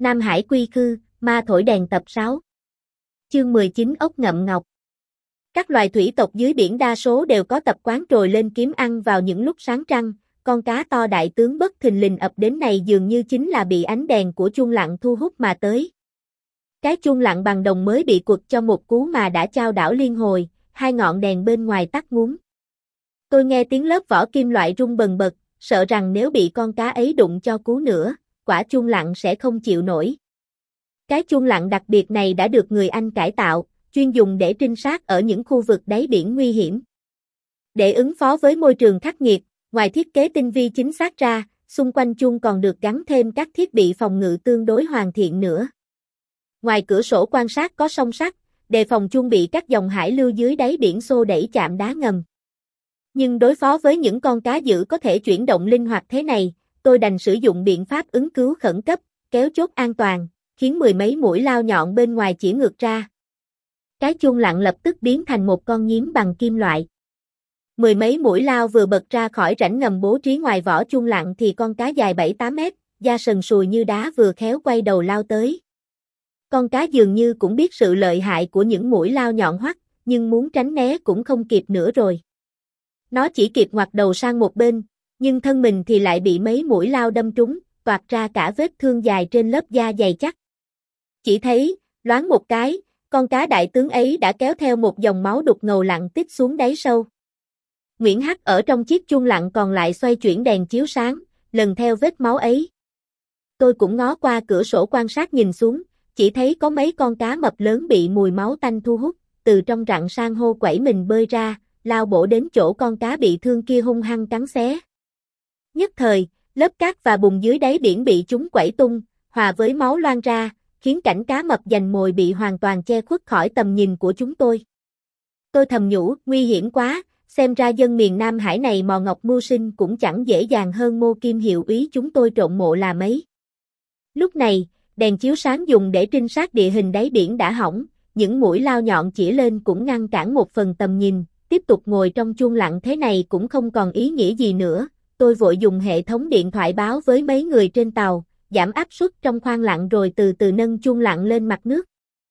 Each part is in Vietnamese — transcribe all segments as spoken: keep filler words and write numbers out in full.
Nam Hải quy khư, ma thổi đèn tập sáu. Chương mười chín ốc ngậm ngọc. Các loài thủy tộc dưới biển đa số đều có tập quán trồi lên kiếm ăn vào những lúc sáng trăng, con cá to đại tướng bất thình lình ập đến này dường như chính là bị ánh đèn của chuông lặng thu hút mà tới. Cái chuông lặng bằng đồng mới bị quật cho một cú mà đã chao đảo liên hồi, hai ngọn đèn bên ngoài tắt ngúm. Tôi nghe tiếng lớp vỏ kim loại rung bần bật, sợ rằng nếu bị con cá ấy đụng cho cú nữa, quả chuông lặng sẽ không chịu nổi. Cái chuông lặng đặc biệt này đã được người Anh cải tạo, chuyên dùng để trinh sát ở những khu vực đáy biển nguy hiểm. Để ứng phó với môi trường khắc nghiệt, ngoài thiết kế tinh vi chính xác ra, xung quanh chuông còn được gắn thêm các thiết bị phòng ngự tương đối hoàn thiện nữa. Ngoài cửa sổ quan sát có song sắt, đề phòng chuông bị các dòng hải lưu dưới đáy biển xô đẩy chạm đá ngầm. Nhưng đối phó với những con cá dữ có thể chuyển động linh hoạt thế này, tôi đành sử dụng biện pháp ứng cứu khẩn cấp, kéo chốt an toàn, khiến mười mấy mũi lao nhọn bên ngoài chĩa ngược ra. Cái chuông lặng lập tức biến thành một con nhím bằng kim loại. Mười mấy mũi lao vừa bật ra khỏi rãnh ngầm bố trí ngoài vỏ chuông lặng thì con cá dài bảy tám mét, da sần sùi như đá vừa khéo quay đầu lao tới. Con cá dường như cũng biết sự lợi hại của những mũi lao nhọn hoắt, nhưng muốn tránh né cũng không kịp nữa rồi. Nó chỉ kịp ngoặt đầu sang một bên, nhưng thân mình thì lại bị mấy mũi lao đâm trúng, toạc ra cả vết thương dài trên lớp da dày chắc. Chỉ thấy, loáng một cái, con cá đại tướng ấy đã kéo theo một dòng máu đục ngầu lặng tích xuống đáy sâu. Nguyễn Hắc ở trong chiếc chuông lặng còn lại xoay chuyển đèn chiếu sáng, lần theo vết máu ấy. Tôi cũng ngó qua cửa sổ quan sát nhìn xuống, chỉ thấy có mấy con cá mập lớn bị mùi máu tanh thu hút, từ trong rặng san hô quẩy mình bơi ra, lao bổ đến chỗ con cá bị thương kia hung hăng cắn xé. Nhất thời, lớp cát và bùn dưới đáy biển bị chúng quẩy tung, hòa với máu loang ra, khiến cảnh cá mập giành mồi bị hoàn toàn che khuất khỏi tầm nhìn của chúng tôi. Tôi thầm nhủ, nguy hiểm quá, xem ra dân miền Nam Hải này mò ngọc mưu sinh cũng chẳng dễ dàng hơn Mô Kim hiệu úy chúng tôi trộn mộ là mấy. Lúc này, đèn chiếu sáng dùng để trinh sát địa hình đáy biển đã hỏng, những mũi lao nhọn chĩa lên cũng ngăn cản một phần tầm nhìn, tiếp tục ngồi trong chuông lặng thế này cũng không còn ý nghĩa gì nữa. Tôi vội dùng hệ thống điện thoại báo với mấy người trên tàu, giảm áp suất trong khoang lặng rồi từ từ nâng chuông lặng lên mặt nước.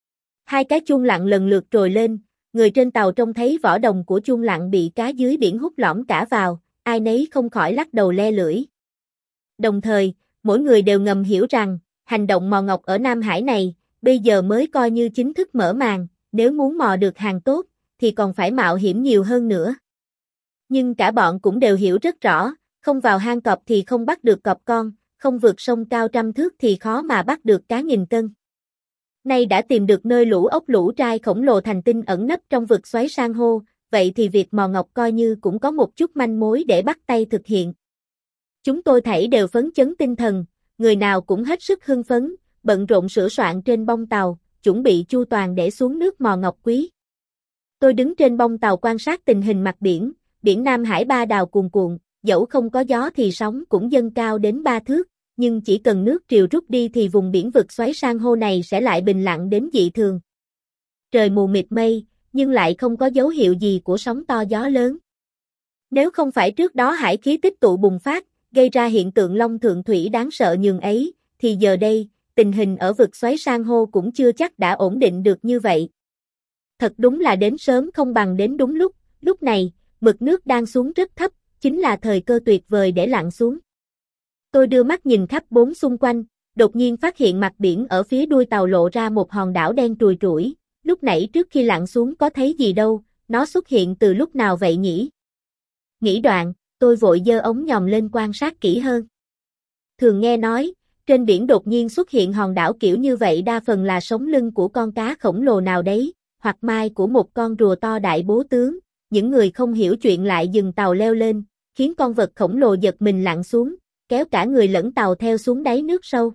Hai cái chuông lặng lần lượt trồi lên, người trên tàu trông thấy vỏ đồng của chuông lặng bị cá dưới biển hút lõm cả vào, ai nấy không khỏi lắc đầu le lưỡi. Đồng thời, mỗi người đều ngầm hiểu rằng, hành động mò ngọc ở Nam Hải này, bây giờ mới coi như chính thức mở màn, nếu muốn mò được hàng tốt, thì còn phải mạo hiểm nhiều hơn nữa. Nhưng cả bọn cũng đều hiểu rất rõ, không vào hang cọp thì không bắt được cọp con, không vượt sông cao trăm thước thì khó mà bắt được cá nghìn cân. Nay đã tìm được nơi lũ ốc lũ trai khổng lồ thành tinh ẩn nấp trong vực xoáy san hô, vậy thì việc mò ngọc coi như cũng có một chút manh mối để bắt tay thực hiện. Chúng tôi thảy đều phấn chấn tinh thần, người nào cũng hết sức hưng phấn, bận rộn sửa soạn trên bông tàu, chuẩn bị chu toàn để xuống nước mò ngọc quý. Tôi đứng trên bông tàu quan sát tình hình mặt biển, biển Nam Hải ba đào cuồn cuộn, dẫu không có gió thì sóng cũng dâng cao đến ba thước, nhưng chỉ cần nước triều rút đi thì vùng biển vực xoáy san hô này sẽ lại bình lặng đến dị thường. Trời mù mịt mây, nhưng lại không có dấu hiệu gì của sóng to gió lớn. Nếu không phải trước đó hải khí tích tụ bùng phát, gây ra hiện tượng long thượng thủy đáng sợ nhường ấy, thì giờ đây, tình hình ở vực xoáy san hô cũng chưa chắc đã ổn định được như vậy. Thật đúng là đến sớm không bằng đến đúng lúc, lúc này, mực nước đang xuống rất thấp, chính là thời cơ tuyệt vời để lặn xuống. Tôi đưa mắt nhìn khắp bốn xung quanh, đột nhiên phát hiện mặt biển ở phía đuôi tàu lộ ra một hòn đảo đen trùi trũi, lúc nãy trước khi lặn xuống có thấy gì đâu, nó xuất hiện từ lúc nào vậy nhỉ? Nghĩ đoạn, tôi vội giơ ống nhòm lên quan sát kỹ hơn. Thường nghe nói, trên biển đột nhiên xuất hiện hòn đảo kiểu như vậy đa phần là sống lưng của con cá khổng lồ nào đấy, hoặc mai của một con rùa to đại bố tướng. Những người không hiểu chuyện lại dừng tàu leo lên, khiến con vật khổng lồ giật mình lặn xuống, kéo cả người lẫn tàu theo xuống đáy nước sâu.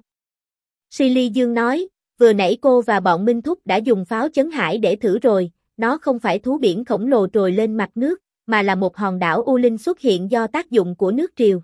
Silly Dương nói, vừa nãy cô và bọn Minh Thúc đã dùng pháo chấn hải để thử rồi, nó không phải thú biển khổng lồ trồi lên mặt nước, mà là một hòn đảo U Linh xuất hiện do tác dụng của nước triều.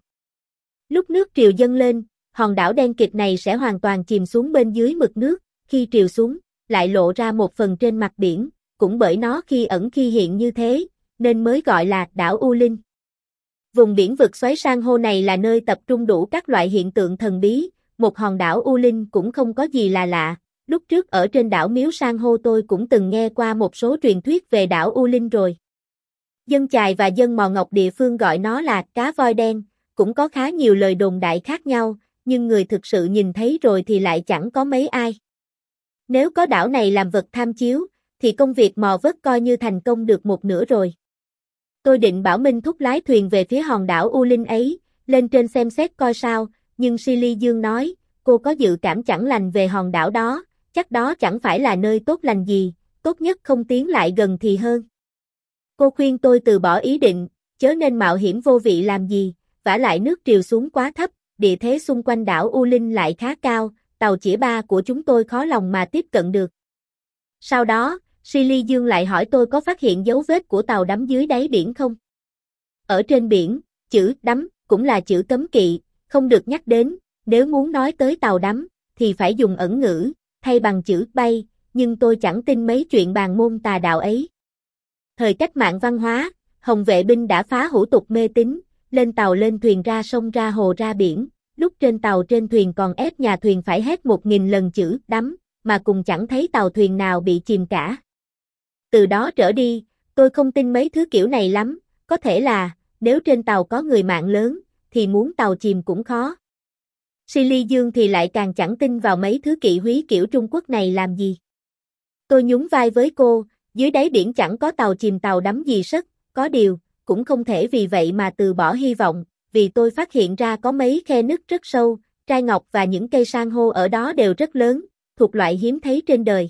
Lúc nước triều dâng lên, hòn đảo đen kịt này sẽ hoàn toàn chìm xuống bên dưới mực nước, khi triều xuống, lại lộ ra một phần trên mặt biển, cũng bởi nó khi ẩn khi hiện như thế, nên mới gọi là đảo U Linh. Vùng biển vực xoáy san hô này là nơi tập trung đủ các loại hiện tượng thần bí, một hòn đảo U Linh cũng không có gì là lạ, lúc trước ở trên đảo Miếu San hô tôi cũng từng nghe qua một số truyền thuyết về đảo U Linh rồi. Dân chài và dân Mò Ngọc địa phương gọi nó là cá voi đen, cũng có khá nhiều lời đồn đại khác nhau, nhưng người thực sự nhìn thấy rồi thì lại chẳng có mấy ai. Nếu có đảo này làm vật tham chiếu, thì công việc mò vớt coi như thành công được một nửa rồi. Tôi định bảo Minh Thúc lái thuyền về phía hòn đảo U Linh ấy, lên trên xem xét coi sao, nhưng Silly Dương nói, cô có dự cảm chẳng lành về hòn đảo đó, chắc đó chẳng phải là nơi tốt lành gì, tốt nhất không tiến lại gần thì hơn. Cô khuyên tôi từ bỏ ý định, chớ nên mạo hiểm vô vị làm gì, vả lại nước triều xuống quá thấp, địa thế xung quanh đảo U Linh lại khá cao, tàu chĩa ba của chúng tôi khó lòng mà tiếp cận được. Sau đó, Silly Dương lại hỏi tôi có phát hiện dấu vết của tàu đắm dưới đáy biển không? Ở trên biển, chữ đắm cũng là chữ cấm kỵ, không được nhắc đến, nếu muốn nói tới tàu đắm, thì phải dùng ẩn ngữ, thay bằng chữ bay, nhưng tôi chẳng tin mấy chuyện bàn môn tà đạo ấy. Thời cách mạng văn hóa, Hồng vệ binh đã phá hủ tục mê tín, lên tàu lên thuyền ra sông ra hồ ra biển, lúc trên tàu trên thuyền còn ép nhà thuyền phải hét một nghìn lần chữ đắm, mà cùng chẳng thấy tàu thuyền nào bị chìm cả. Từ đó trở đi, tôi không tin mấy thứ kiểu này lắm, có thể là, nếu trên tàu có người mạng lớn, thì muốn tàu chìm cũng khó. Silly Dương thì lại càng chẳng tin vào mấy thứ kỵ húy kiểu Trung Quốc này làm gì. Tôi nhún vai với cô, dưới đáy biển chẳng có tàu chìm tàu đắm gì sất, có điều, cũng không thể vì vậy mà từ bỏ hy vọng, vì tôi phát hiện ra có mấy khe nứt rất sâu, trai ngọc và những cây san hô ở đó đều rất lớn, thuộc loại hiếm thấy trên đời.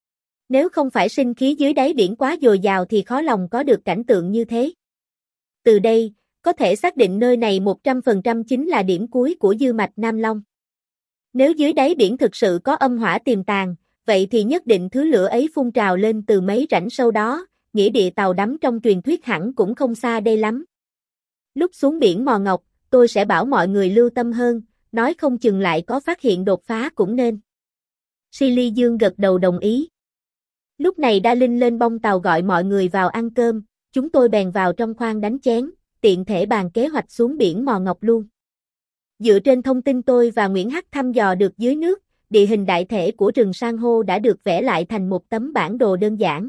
Nếu không phải sinh khí dưới đáy biển quá dồi dào thì khó lòng có được cảnh tượng như thế. Từ đây, có thể xác định nơi này một trăm phần trăm chính là điểm cuối của dư mạch Nam Long. Nếu dưới đáy biển thực sự có âm hỏa tiềm tàng, vậy thì nhất định thứ lửa ấy phun trào lên từ mấy rãnh sâu đó, nghĩa địa tàu đắm trong truyền thuyết hẳn cũng không xa đây lắm. Lúc xuống biển Mò Ngọc, tôi sẽ bảo mọi người lưu tâm hơn, nói không chừng lại có phát hiện đột phá cũng nên. Silly Dương gật đầu đồng ý. Lúc này Đa Linh lên bông tàu gọi mọi người vào ăn cơm, chúng tôi bèn vào trong khoang đánh chén, tiện thể bàn kế hoạch xuống biển Mò Ngọc luôn. Dựa trên thông tin tôi và Nguyễn Hắc thăm dò được dưới nước, địa hình đại thể của rừng san hô đã được vẽ lại thành một tấm bản đồ đơn giản.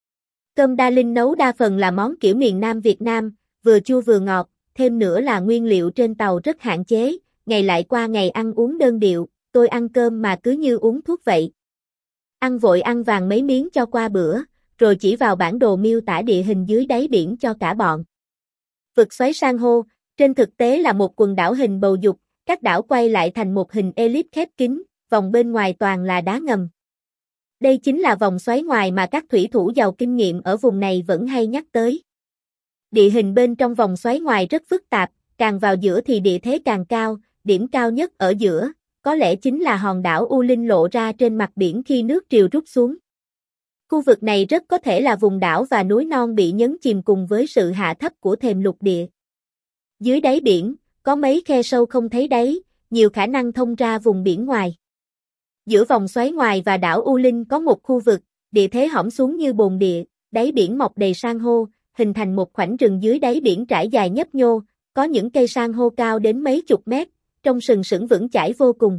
Cơm Đa Linh nấu đa phần là món kiểu miền Nam Việt Nam, vừa chua vừa ngọt, thêm nữa là nguyên liệu trên tàu rất hạn chế, ngày lại qua ngày ăn uống đơn điệu, tôi ăn cơm mà cứ như uống thuốc vậy. Ăn vội ăn vàng mấy miếng cho qua bữa, rồi chỉ vào bản đồ miêu tả địa hình dưới đáy biển cho cả bọn. Vực xoáy san hô, trên thực tế là một quần đảo hình bầu dục, các đảo quay lại thành một hình elip khép kín, vòng bên ngoài toàn là đá ngầm. Đây chính là vòng xoáy ngoài mà các thủy thủ giàu kinh nghiệm ở vùng này vẫn hay nhắc tới. Địa hình bên trong vòng xoáy ngoài rất phức tạp, càng vào giữa thì địa thế càng cao, điểm cao nhất ở giữa, có lẽ chính là hòn đảo U Linh lộ ra trên mặt biển khi nước triều rút xuống. Khu vực này rất có thể là vùng đảo và núi non bị nhấn chìm cùng với sự hạ thấp của thềm lục địa. Dưới đáy biển, có mấy khe sâu không thấy đáy, nhiều khả năng thông ra vùng biển ngoài. Giữa vòng xoáy ngoài và đảo U Linh có một khu vực, địa thế hõm xuống như bồn địa, đáy biển mọc đầy san hô, hình thành một khoảnh rừng dưới đáy biển trải dài nhấp nhô, có những cây san hô cao đến mấy chục mét, trông sừng sững vững chãi vô cùng.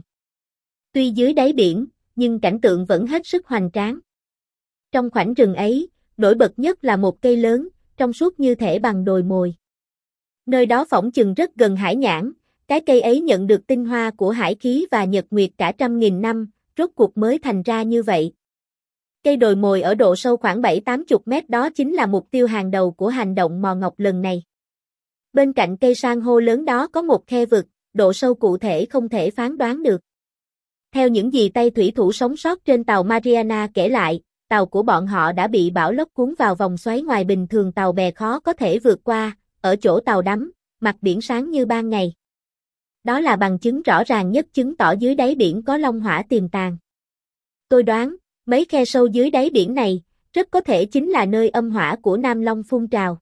Tuy dưới đáy biển, nhưng cảnh tượng vẫn hết sức hoành tráng. Trong khoảnh rừng ấy, nổi bật nhất là một cây lớn, trong suốt như thể bằng đồi mồi. Nơi đó phỏng chừng rất gần hải nhãn, cái cây ấy nhận được tinh hoa của hải khí và nhật nguyệt cả trăm nghìn năm, rốt cuộc mới thành ra như vậy. Cây đồi mồi ở độ sâu khoảng bảy tám chục mét đó chính là mục tiêu hàng đầu của hành động mò ngọc lần này. Bên cạnh cây san hô lớn đó có một khe vực, độ sâu cụ thể không thể phán đoán được. Theo những gì tay thủy thủ sống sót trên tàu Mariana kể lại, tàu của bọn họ đã bị bão lốc cuốn vào vòng xoáy ngoài bình thường tàu bè khó có thể vượt qua, ở chỗ tàu đắm, mặt biển sáng như ban ngày. Đó là bằng chứng rõ ràng nhất chứng tỏ dưới đáy biển có long hỏa tiềm tàng. Tôi đoán, mấy khe sâu dưới đáy biển này, rất có thể chính là nơi âm hỏa của Nam Long phun trào.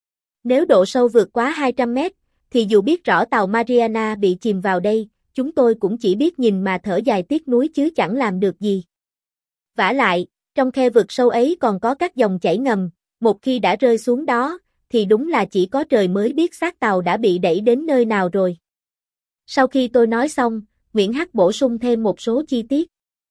Nếu độ sâu vượt quá hai trăm mét, thì dù biết rõ tàu Mariana bị chìm vào đây, chúng tôi cũng chỉ biết nhìn mà thở dài tiếc nuối chứ chẳng làm được gì. Vả lại, trong khe vực sâu ấy còn có các dòng chảy ngầm, một khi đã rơi xuống đó, thì đúng là chỉ có trời mới biết xác tàu đã bị đẩy đến nơi nào rồi. Sau khi tôi nói xong, Nguyễn Hắc bổ sung thêm một số chi tiết.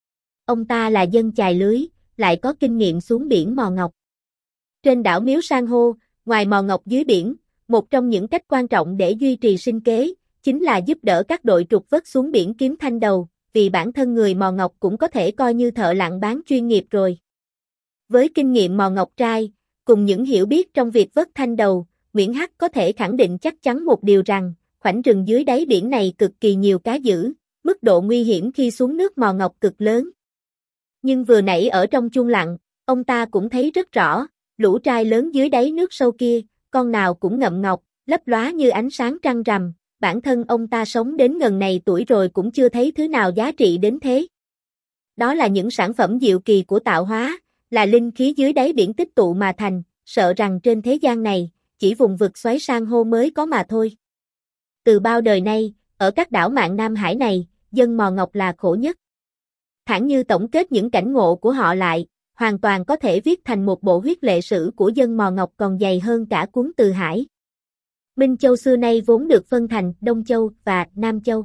Ông ta là dân chài lưới, lại có kinh nghiệm xuống biển mò ngọc. Trên đảo Miếu San hô, ngoài mò ngọc dưới biển, một trong những cách quan trọng để duy trì sinh kế, chính là giúp đỡ các đội trục vớt xuống biển kiếm thanh đầu, vì bản thân người mò ngọc cũng có thể coi như thợ lặn bán chuyên nghiệp rồi. Với kinh nghiệm mò ngọc trai, cùng những hiểu biết trong việc vớt thanh đầu, Nguyễn Hắc có thể khẳng định chắc chắn một điều rằng, khoảnh rừng dưới đáy biển này cực kỳ nhiều cá dữ, mức độ nguy hiểm khi xuống nước mò ngọc cực lớn. Nhưng vừa nãy ở trong chuông lặn, ông ta cũng thấy rất rõ, lũ trai lớn dưới đáy nước sâu kia, con nào cũng ngậm ngọc, lấp lóa như ánh sáng trăng rằm, bản thân ông ta sống đến ngần này tuổi rồi cũng chưa thấy thứ nào giá trị đến thế. Đó là những sản phẩm diệu kỳ của tạo hóa, là linh khí dưới đáy biển tích tụ mà thành, sợ rằng trên thế gian này, chỉ vùng vực xoáy san hô mới có mà thôi. Từ bao đời nay, ở các đảo mạn Nam Hải này, dân mò ngọc là khổ nhất. Thẳng như tổng kết những cảnh ngộ của họ lại, hoàn toàn có thể viết thành một bộ huyết lệ sử của dân mò ngọc còn dày hơn cả cuốn Từ Hải. Minh Châu xưa nay vốn được phân thành Đông Châu và Nam Châu.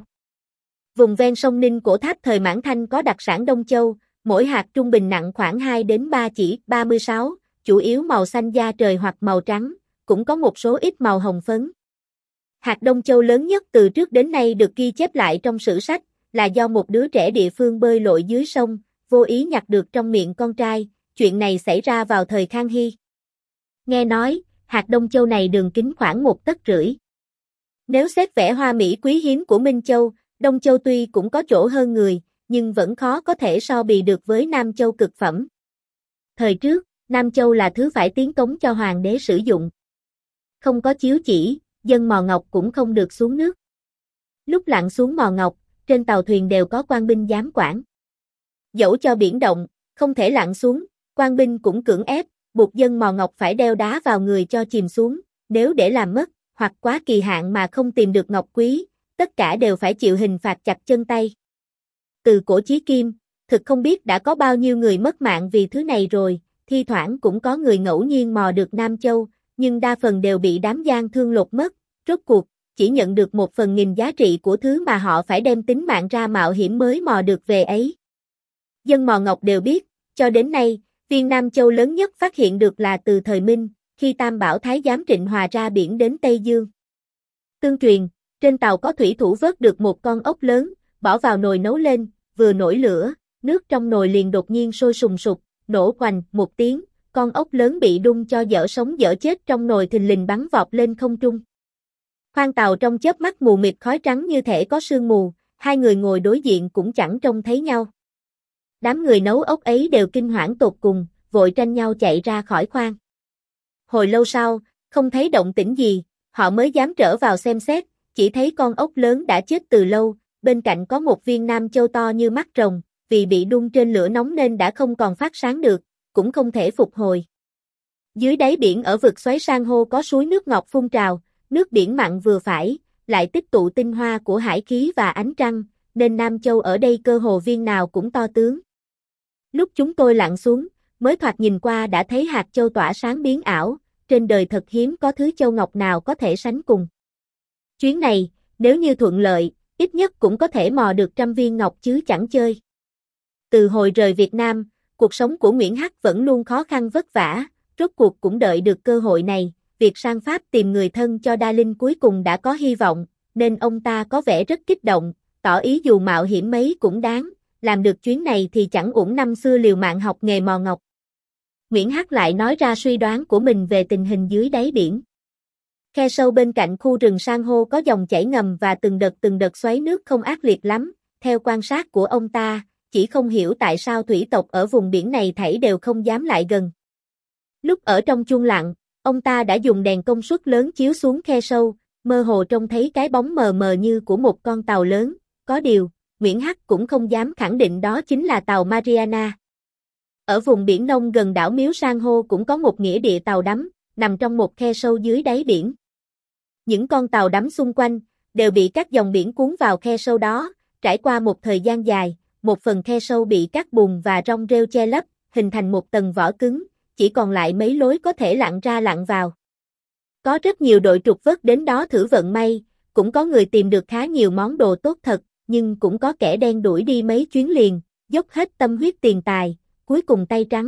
Vùng ven sông Ninh Cổ Tháp thời Mãn Thanh có đặc sản Đông Châu, mỗi hạt trung bình nặng khoảng hai đến ba chỉ, ba mươi sáu, chủ yếu màu xanh da trời hoặc màu trắng, cũng có một số ít màu hồng phấn. Hạt Đông Châu lớn nhất từ trước đến nay được ghi chép lại trong sử sách, là do một đứa trẻ địa phương bơi lội dưới sông, vô ý nhặt được trong miệng con trai, chuyện này xảy ra vào thời Khang Hy. Nghe nói, hạt Đông Châu này đường kính khoảng một tấc rưỡi. Nếu xét vẻ hoa mỹ quý hiếm của Minh Châu, Đông Châu tuy cũng có chỗ hơn người, nhưng vẫn khó có thể so bì được với Nam Châu cực phẩm. Thời trước, Nam Châu là thứ phải tiến cống cho hoàng đế sử dụng. Không có chiếu chỉ, dân mò ngọc cũng không được xuống nước. Lúc lặn xuống mò ngọc, trên tàu thuyền đều có quan binh giám quản. Dẫu cho biển động, không thể lặn xuống, quan binh cũng cưỡng ép, buộc dân mò ngọc phải đeo đá vào người cho chìm xuống, nếu để làm mất, hoặc quá kỳ hạn mà không tìm được ngọc quý, tất cả đều phải chịu hình phạt chặt chân tay. Từ cổ chí kim, thực không biết đã có bao nhiêu người mất mạng vì thứ này rồi, thi thoảng cũng có người ngẫu nhiên mò được Nam Châu, nhưng đa phần đều bị đám gian thương lột mất, rốt cuộc, chỉ nhận được một phần nghìn giá trị của thứ mà họ phải đem tính mạng ra mạo hiểm mới mò được về ấy. Dân mò ngọc đều biết, cho đến nay, viên Nam Châu lớn nhất phát hiện được là từ thời Minh, khi Tam Bảo Thái giám Trịnh Hòa ra biển đến Tây Dương. Tương truyền, trên tàu có thủy thủ vớt được một con ốc lớn, bỏ vào nồi nấu lên, vừa nổi lửa, nước trong nồi liền đột nhiên sôi sùng sục, nổ hoành một tiếng, con ốc lớn bị đun cho dở sống dở chết trong nồi thình lình bắn vọt lên không trung. Khoang tàu trong chớp mắt mù mịt khói trắng như thể có sương mù, hai người ngồi đối diện cũng chẳng trông thấy nhau. Đám người nấu ốc ấy đều kinh hoảng tột cùng, vội tranh nhau chạy ra khỏi khoang. Hồi lâu sau, không thấy động tĩnh gì, họ mới dám trở vào xem xét, chỉ thấy con ốc lớn đã chết từ lâu, bên cạnh có một viên Nam Châu to như mắt rồng, vì bị đun trên lửa nóng nên đã không còn phát sáng được, cũng không thể phục hồi. Dưới đáy biển ở vực xoáy san hô có suối nước ngọt phun trào, nước biển mặn vừa phải, lại tích tụ tinh hoa của hải khí và ánh trăng, nên Nam Châu ở đây cơ hồ viên nào cũng to tướng. Lúc chúng tôi lặn xuống, mới thoạt nhìn qua đã thấy hạt châu tỏa sáng biến ảo, trên đời thật hiếm có thứ châu ngọc nào có thể sánh cùng. Chuyến này, nếu như thuận lợi, ít nhất cũng có thể mò được trăm viên ngọc chứ chẳng chơi. Từ hồi rời Việt Nam, cuộc sống của Nguyễn Hắc vẫn luôn khó khăn vất vả, rốt cuộc cũng đợi được cơ hội này, việc sang Pháp tìm người thân cho Đa Linh cuối cùng đã có hy vọng, nên ông ta có vẻ rất kích động, tỏ ý dù mạo hiểm mấy cũng đáng, làm được chuyến này thì chẳng uổng năm xưa liều mạng học nghề mò ngọc. Nguyễn Hắc lại nói ra suy đoán của mình về tình hình dưới đáy biển. Khe sâu bên cạnh khu rừng san hô có dòng chảy ngầm và từng đợt từng đợt xoáy nước không ác liệt lắm, theo quan sát của ông ta, chỉ không hiểu tại sao thủy tộc ở vùng biển này thảy đều không dám lại gần. Lúc ở trong chuông lặng, ông ta đã dùng đèn công suất lớn chiếu xuống khe sâu, mơ hồ trông thấy cái bóng mờ mờ như của một con tàu lớn, có điều, Nguyễn Hắc cũng không dám khẳng định đó chính là tàu Mariana. Ở vùng biển nông gần đảo Miếu San hô cũng có một nghĩa địa tàu đắm, nằm trong một khe sâu dưới đáy biển. Những con tàu đắm xung quanh, đều bị các dòng biển cuốn vào khe sâu đó, trải qua một thời gian dài, một phần khe sâu bị cát bùn và rong rêu che lấp, hình thành một tầng vỏ cứng, chỉ còn lại mấy lối có thể lặn ra lặn vào. Có rất nhiều đội trục vớt đến đó thử vận may, cũng có người tìm được khá nhiều món đồ tốt thật, nhưng cũng có kẻ đen đuổi đi mấy chuyến liền, dốc hết tâm huyết tiền tài, cuối cùng tay trắng.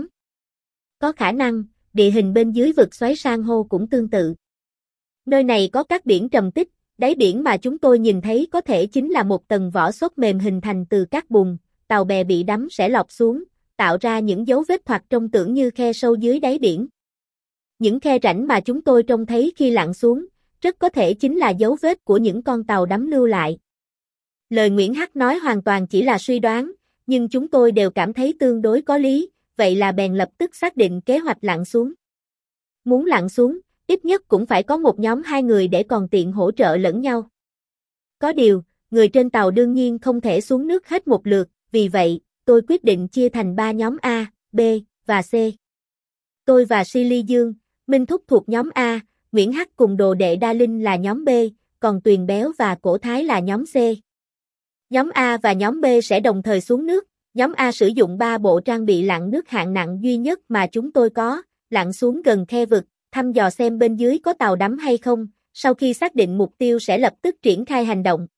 Có khả năng, địa hình bên dưới vực xoáy san hô cũng tương tự. Nơi này có các biển trầm tích, đáy biển mà chúng tôi nhìn thấy có thể chính là một tầng vỏ xốp mềm hình thành từ các bùn, tàu bè bị đắm sẽ lọt xuống, tạo ra những dấu vết hoặc trông tưởng như khe sâu dưới đáy biển. Những khe rãnh mà chúng tôi trông thấy khi lặn xuống, rất có thể chính là dấu vết của những con tàu đắm lưu lại. Lời Nguyễn Hắc nói hoàn toàn chỉ là suy đoán, nhưng chúng tôi đều cảm thấy tương đối có lý, vậy là bèn lập tức xác định kế hoạch lặn xuống. Muốn lặn xuống, ít nhất cũng phải có một nhóm hai người để còn tiện hỗ trợ lẫn nhau. Có điều, người trên tàu đương nhiên không thể xuống nước hết một lượt, vì vậy, tôi quyết định chia thành ba nhóm A, B và C. Tôi và Silly Dương, Minh Thúc thuộc nhóm A, Nguyễn Hắc cùng đồ đệ Đa Linh là nhóm B, còn Tuyền Béo và Cổ Thái là nhóm C. Nhóm A và nhóm B sẽ đồng thời xuống nước, nhóm A sử dụng ba bộ trang bị lặn nước hạng nặng duy nhất mà chúng tôi có, lặn xuống gần khe vực, thăm dò xem bên dưới có tàu đắm hay không, sau khi xác định mục tiêu sẽ lập tức triển khai hành động.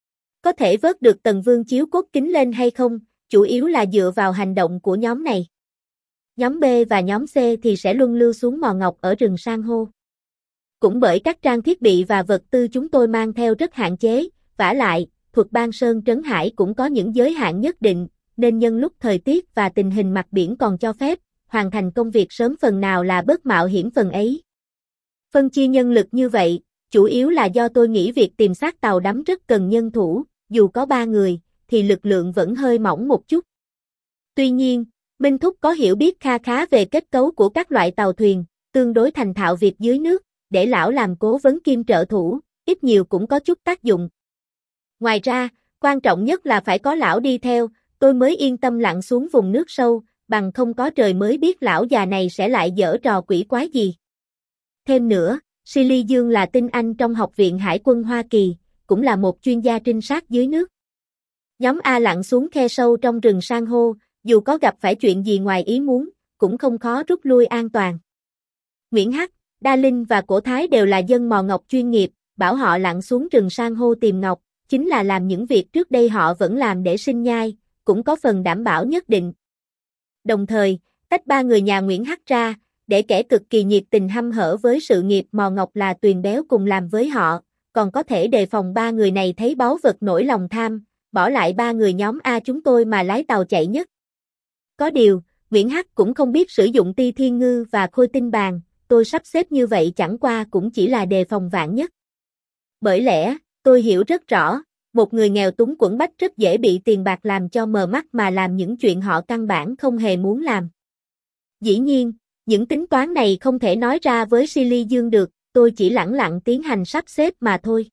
Có thể vớt được tầng vương chiếu cốt kính lên hay không, chủ yếu là dựa vào hành động của nhóm này. Nhóm B và nhóm C thì sẽ luân lưu xuống mò ngọc ở rừng san hô. Cũng bởi các trang thiết bị và vật tư chúng tôi mang theo rất hạn chế, vả lại, thuật ban sơn trấn hải cũng có những giới hạn nhất định, nên nhân lúc thời tiết và tình hình mặt biển còn cho phép, hoàn thành công việc sớm phần nào là bớt mạo hiểm phần ấy. Phân chia nhân lực như vậy, chủ yếu là do tôi nghĩ việc tìm xác tàu đắm rất cần nhân thủ, dù có ba người, thì lực lượng vẫn hơi mỏng một chút. Tuy nhiên, Minh Thúc có hiểu biết kha khá về kết cấu của các loại tàu thuyền, tương đối thành thạo việc dưới nước, để lão làm cố vấn kim trợ thủ, ít nhiều cũng có chút tác dụng. Ngoài ra, quan trọng nhất là phải có lão đi theo, tôi mới yên tâm lặn xuống vùng nước sâu, bằng không có trời mới biết lão già này sẽ lại giở trò quỷ quái gì. Thêm nữa, Silly Dương là tinh anh trong Học viện Hải quân Hoa Kỳ, cũng là một chuyên gia trinh sát dưới nước. Nhóm A lặn xuống khe sâu trong rừng san hô, dù có gặp phải chuyện gì ngoài ý muốn, cũng không khó rút lui an toàn. Nguyễn Hắc, Đa Linh và Cổ Thái đều là dân mò ngọc chuyên nghiệp, bảo họ lặn xuống rừng san hô tìm ngọc, chính là làm những việc trước đây họ vẫn làm để sinh nhai, cũng có phần đảm bảo nhất định. Đồng thời, tách ba người nhà Nguyễn Hắc ra, để kẻ cực kỳ nhiệt tình hăm hở với sự nghiệp mò ngọc là Tuyền Béo cùng làm với họ, còn có thể đề phòng ba người này thấy báu vật nổi lòng tham, bỏ lại ba người nhóm A chúng tôi mà lái tàu chạy nhất. Có điều, Nguyễn Hắc cũng không biết sử dụng ti thiên ngư và khôi tinh bàn, tôi sắp xếp như vậy chẳng qua cũng chỉ là đề phòng vạn nhất. Bởi lẽ, tôi hiểu rất rõ, một người nghèo túng quẫn bách rất dễ bị tiền bạc làm cho mờ mắt mà làm những chuyện họ căn bản không hề muốn làm. Dĩ nhiên, những tính toán này không thể nói ra với Silly Dương được, tôi chỉ lẳng lặng tiến hành sắp xếp mà thôi.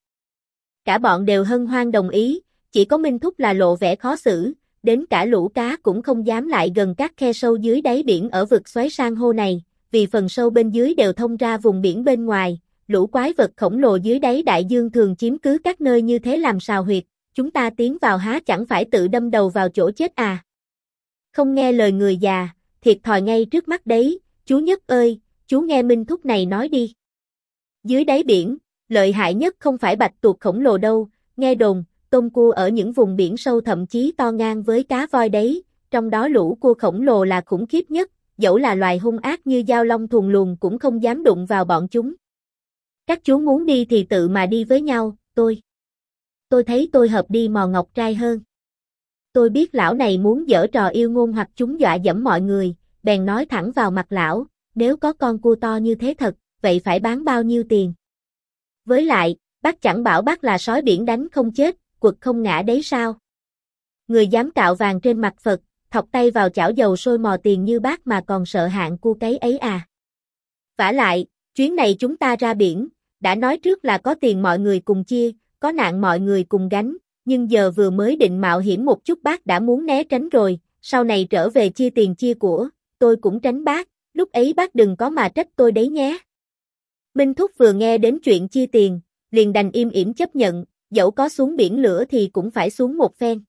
Cả bọn đều hân hoan đồng ý, chỉ có Minh Thúc là lộ vẻ khó xử, đến cả lũ cá cũng không dám lại gần các khe sâu dưới đáy biển ở vực xoáy san hô này, vì phần sâu bên dưới đều thông ra vùng biển bên ngoài, lũ quái vật khổng lồ dưới đáy đại dương thường chiếm cứ các nơi như thế làm sào huyệt, chúng ta tiến vào há chẳng phải tự đâm đầu vào chỗ chết à. Không nghe lời người già, thiệt thòi ngay trước mắt đấy, chú Nhất ơi, chú nghe Minh Thúc này nói đi. Dưới đáy biển, lợi hại nhất không phải bạch tuộc khổng lồ đâu, nghe đồn, tôm cua ở những vùng biển sâu thậm chí to ngang với cá voi đấy, trong đó lũ cua khổng lồ là khủng khiếp nhất, dẫu là loài hung ác như dao long thuần luồng cũng không dám đụng vào bọn chúng. Các chú muốn đi thì tự mà đi với nhau, tôi. Tôi thấy tôi hợp đi mò ngọc trai hơn. Tôi biết lão này muốn giở trò yêu ngôn hoặc chúng dọa dẫm mọi người, bèn nói thẳng vào mặt lão, nếu có con cua to như thế thật, vậy phải bán bao nhiêu tiền? Với lại, bác chẳng bảo bác là sói biển đánh không chết, quật không ngã đấy sao? Người dám cạo vàng trên mặt Phật, thọc tay vào chảo dầu sôi mò tiền như bác mà còn sợ hạng cua cấy ấy à? Vả lại, chuyến này chúng ta ra biển, đã nói trước là có tiền mọi người cùng chia, có nạn mọi người cùng gánh, nhưng giờ vừa mới định mạo hiểm một chút bác đã muốn né tránh rồi, sau này trở về chia tiền chia của, tôi cũng tránh bác, lúc ấy bác đừng có mà trách tôi đấy nhé. Minh Thúc vừa nghe đến chuyện chia tiền, liền đành im ỉm chấp nhận, dẫu có xuống biển lửa thì cũng phải xuống một phen.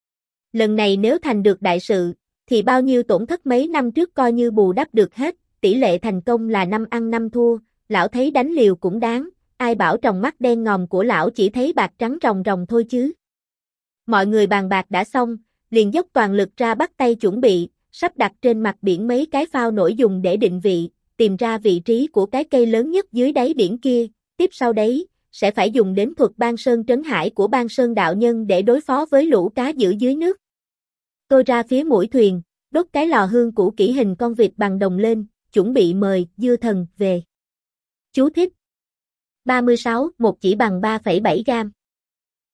Lần này nếu thành được đại sự, thì bao nhiêu tổn thất mấy năm trước coi như bù đắp được hết, tỷ lệ thành công là năm ăn năm thua, lão thấy đánh liều cũng đáng, ai bảo trong mắt đen ngòm của lão chỉ thấy bạc trắng ròng ròng thôi chứ. Mọi người bàn bạc đã xong, liền dốc toàn lực ra bắt tay chuẩn bị, sắp đặt trên mặt biển mấy cái phao nổi dùng để định vị, tìm ra vị trí của cái cây lớn nhất dưới đáy biển kia, tiếp sau đấy, sẽ phải dùng đến thuật Ban Sơn Trấn Hải của Ban Sơn đạo nhân để đối phó với lũ cá dữ dưới nước. Tôi ra phía mũi thuyền, đốt cái lò hương cũ kỹ hình con vịt bằng đồng lên, chuẩn bị mời Dư Thần về. Chú thích. ba mươi sáu, một chỉ bằng ba phẩy bảy gam.